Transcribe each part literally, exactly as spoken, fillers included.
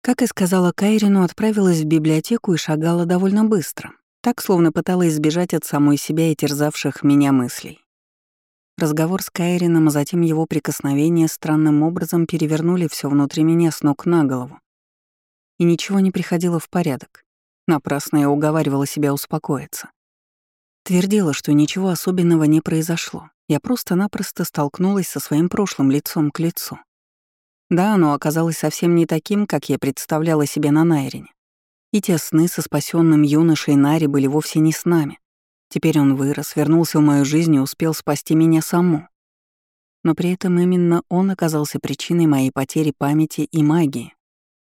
Как и сказала Кайрину, отправилась в библиотеку и шагала довольно быстро, так словно пыталась сбежать от самой себя и терзавших меня мыслей. Разговор с Кайрином, а затем его прикосновения странным образом перевернули все внутри меня с ног на голову. И ничего не приходило в порядок. Напрасно я уговаривала себя успокоиться. Твердила, что ничего особенного не произошло. Я просто-напросто столкнулась со своим прошлым лицом к лицу. Да, оно оказалось совсем не таким, как я представляла себе на Найрине. И те сны со спасенным юношей Нари были вовсе не с нами. Теперь он вырос, вернулся в мою жизнь и успел спасти меня саму. Но при этом именно он оказался причиной моей потери памяти и магии.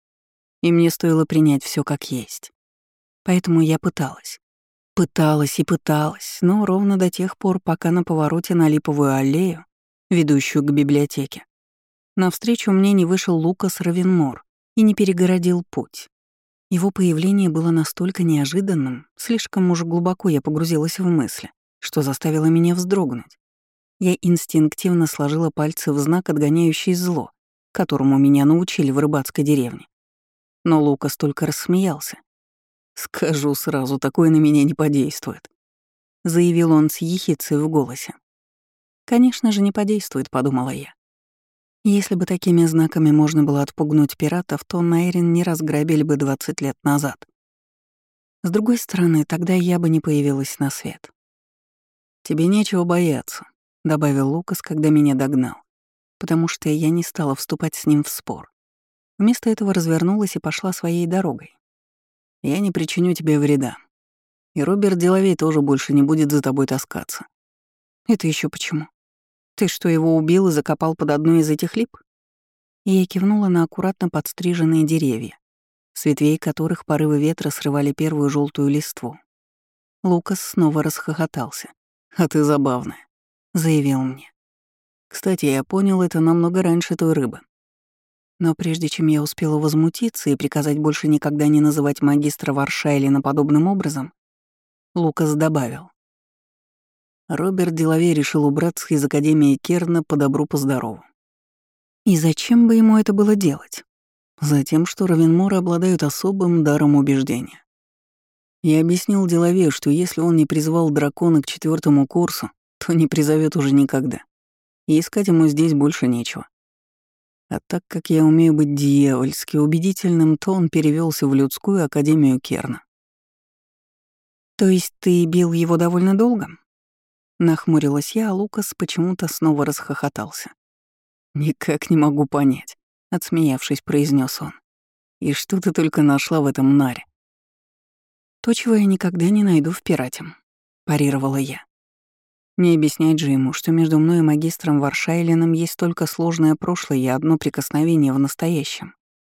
И мне стоило принять все как есть. Поэтому я пыталась. Пыталась и пыталась, но ровно до тех пор, пока на повороте на Липовую аллею, ведущую к библиотеке, навстречу мне не вышел Лукас Равенмор и не перегородил путь. Его появление было настолько неожиданным, слишком уж глубоко я погрузилась в мысли, что заставило меня вздрогнуть. Я инстинктивно сложила пальцы в знак, отгоняющий зло, которому меня научили в рыбацкой деревне. Но Лукас только рассмеялся. «Скажу сразу, такое на меня не подействует», — заявил он с ехицей в голосе. «Конечно же, не подействует», — подумала я. Если бы такими знаками можно было отпугнуть пиратов, то Найрин не разграбили бы двадцать лет назад. С другой стороны, тогда я бы не появилась на свет. «Тебе нечего бояться», — добавил Лукас, когда меня догнал, потому что я не стала вступать с ним в спор. Вместо этого развернулась и пошла своей дорогой. «Я не причиню тебе вреда. И Роберт Деловей тоже больше не будет за тобой таскаться». «Это еще почему? Ты что, его убил и закопал под одной из этих лип?» И я кивнула на аккуратно подстриженные деревья, с ветвей которых порывы ветра срывали первую желтую листву. Лукас снова расхохотался. «А ты забавная», — заявил мне. «Кстати, я понял это намного раньше той рыбы». Но прежде чем я успела возмутиться и приказать больше никогда не называть магистра Варшайлина подобным образом, Лукас добавил. Роберт Деловей решил убраться из Академии Керна по добру, по здорову. И зачем бы ему это было делать? Затем, что Равенморы обладают особым даром убеждения. Я объяснил Деловею, что если он не призвал дракона к четвертому курсу, то не призовет уже никогда. И искать ему здесь больше нечего. А так как я умею быть дьявольски убедительным, то он перевелся в людскую Академию Керна. «То есть ты бил его довольно долго?» Нахмурилась я, а Лукас почему-то снова расхохотался. «Никак не могу понять», — отсмеявшись, произнес он. «И что ты только нашла в этом наре?» «То, чего я никогда не найду в пирате», — парировала я. Не объяснять же ему, что между мной и магистром Варшайлином есть только сложное прошлое и одно прикосновение в настоящем.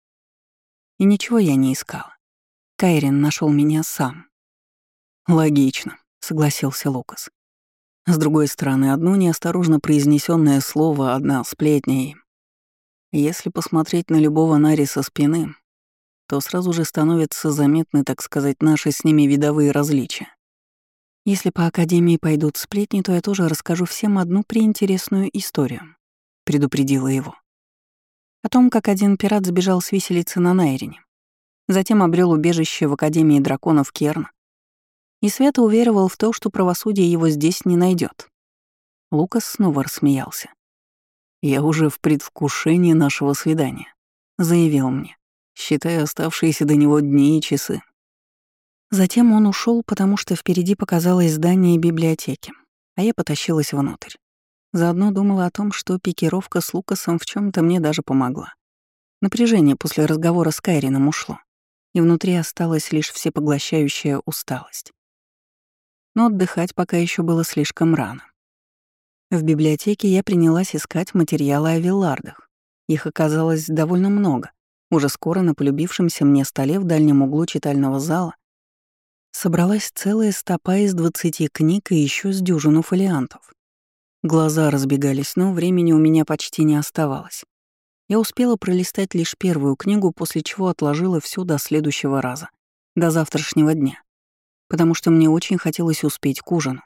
И ничего я не искала. Кайрин нашел меня сам. «Логично», — согласился Лукас. С другой стороны, одно неосторожно произнесенное слово, одна сплетня и... Если посмотреть на любого Нари со спины, то сразу же становятся заметны, так сказать, наши с ними видовые различия. Если по Академии пойдут сплетни, то я тоже расскажу всем одну приинтересную историю, предупредила его. О том, как один пират сбежал с виселицы на Найрине, затем обрел убежище в Академии драконов Керна и свято уверовал в то, что правосудие его здесь не найдет. Лукас снова рассмеялся. «Я уже в предвкушении нашего свидания», — заявил мне, считая оставшиеся до него дни и часы. Затем он ушел, потому что впереди показалось здание библиотеки, а я потащилась внутрь. Заодно думала о том, что пикировка с Лукасом в чем то мне даже помогла. Напряжение после разговора с Кайрином ушло, и внутри осталась лишь всепоглощающая усталость. Но отдыхать пока еще было слишком рано. В библиотеке я принялась искать материалы о Виллардах. Их оказалось довольно много. Уже скоро на полюбившемся мне столе в дальнем углу читального зала собралась целая стопа из двадцати книг и еще с дюжину фолиантов. Глаза разбегались, но времени у меня почти не оставалось. Я успела пролистать лишь первую книгу, после чего отложила все до следующего раза, до завтрашнего дня, потому что мне очень хотелось успеть к ужину.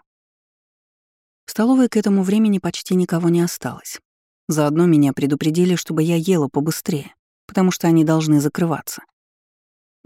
В столовой к этому времени почти никого не осталось. Заодно меня предупредили, чтобы я ела побыстрее, потому что они должны закрываться.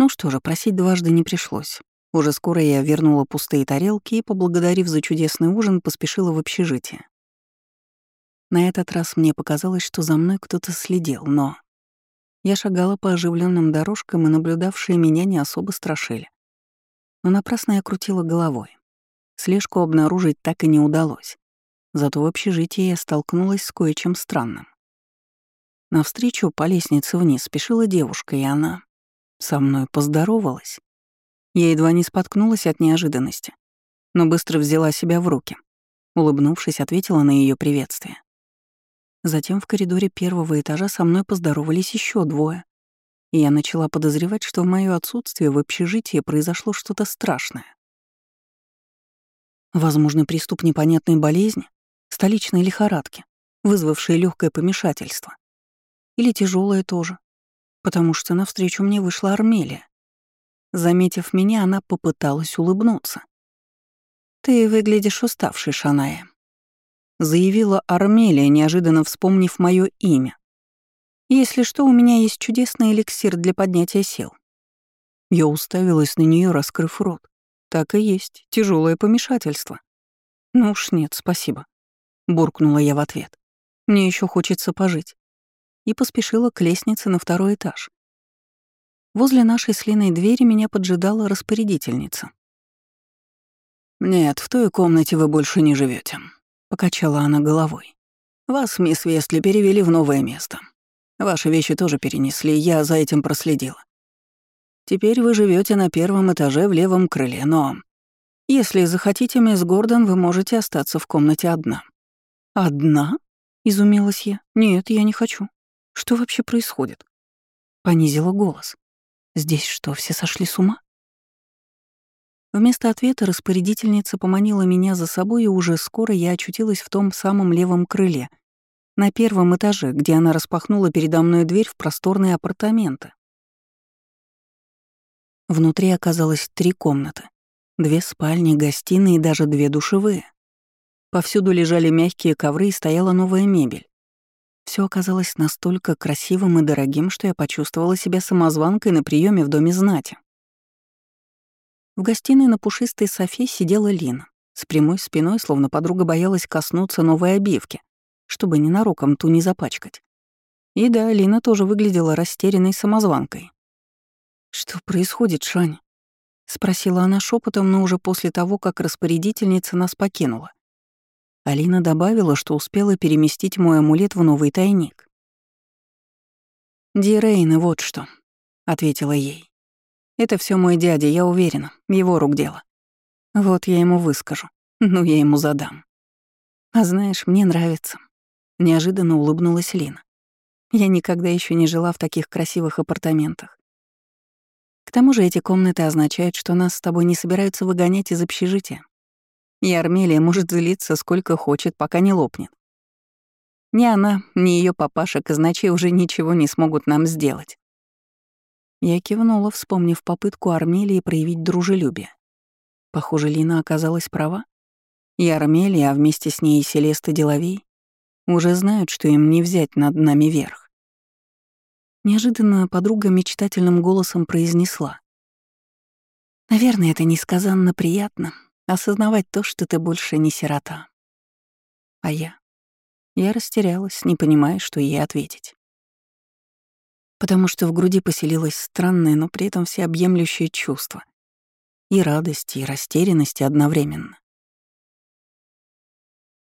Ну что же, просить дважды не пришлось. Уже скоро я вернула пустые тарелки и, поблагодарив за чудесный ужин, поспешила в общежитие. На этот раз мне показалось, что за мной кто-то следил, но я шагала по оживленным дорожкам, и наблюдавшие меня не особо страшили. Но напрасно я крутила головой. Слежку обнаружить так и не удалось. Зато в общежитии я столкнулась с кое-чем странным. Навстречу по лестнице вниз спешила девушка, и она со мной поздоровалась. Я едва не споткнулась от неожиданности, но быстро взяла себя в руки. Улыбнувшись, ответила на ее приветствие. Затем в коридоре первого этажа со мной поздоровались еще двое, и я начала подозревать, что в моё отсутствие в общежитии произошло что-то страшное. Возможно, приступ непонятной болезни, столичной лихорадки, вызвавшей легкое помешательство. Или тяжелое тоже, потому что навстречу мне вышла Армелия. Заметив меня, она попыталась улыбнуться. «Ты выглядишь уставшей, Шаная», — заявила Армелия, неожиданно вспомнив мое имя. «Если что, у меня есть чудесный эликсир для поднятия сил». Я уставилась на нее, раскрыв рот. Так и есть, тяжелое помешательство. «Ну уж нет, спасибо», — буркнула я в ответ. «Мне еще хочется пожить». И поспешила к лестнице на второй этаж. Возле нашей с Линой двери меня поджидала распорядительница. «Нет, в той комнате вы больше не живете, покачала она головой. «Вас, мисс Вестли, перевели в новое место. Ваши вещи тоже перенесли, я за этим проследила. Теперь вы живете на первом этаже в левом крыле, но если захотите, мисс Гордон, вы можете остаться в комнате одна». «Одна?» — изумилась я. «Нет, я не хочу. Что вообще происходит?» Понизила голос. «Здесь что, все сошли с ума?» Вместо ответа распорядительница поманила меня за собой, и уже скоро я очутилась в том самом левом крыле, на первом этаже, где она распахнула передо мной дверь в просторные апартаменты. Внутри оказалось три комнаты. Две спальни, гостиные и даже две душевые. Повсюду лежали мягкие ковры и стояла новая мебель. Все оказалось настолько красивым и дорогим, что я почувствовала себя самозванкой на приеме в доме знати. В гостиной на пушистой софе сидела Лина, с прямой спиной, словно подруга боялась коснуться новой обивки, чтобы ненароком ту не запачкать. И да, Лина тоже выглядела растерянной самозванкой. «Что происходит, Шань?» — спросила она шепотом, но уже после того, как распорядительница нас покинула. Алина добавила, что успела переместить мой амулет в новый тайник. «Ди Рейн, вот что», — ответила ей. «Это все мой дядя, я уверена, его рук дело. Вот я ему выскажу, ну я ему задам. А знаешь, мне нравится». Неожиданно улыбнулась Лина. «Я никогда еще не жила в таких красивых апартаментах. К тому же эти комнаты означают, что нас с тобой не собираются выгонять из общежития. И Армелия может злиться сколько хочет, пока не лопнет. Ни она, ни ее папаша казначей уже ничего не смогут нам сделать». Я кивнула, вспомнив попытку Армелии проявить дружелюбие. Похоже, Лина оказалась права. И Армелия, а вместе с ней и Селеста Деловей, уже знают, что им не взять над нами верх. Неожиданно подруга мечтательным голосом произнесла: «Наверное, это несказанно приятно — осознавать то, что ты больше не сирота». А я? Я растерялась, не понимая, что ей ответить. Потому что в груди поселилось странное, но при этом всеобъемлющее чувство. И радости, и растерянности одновременно.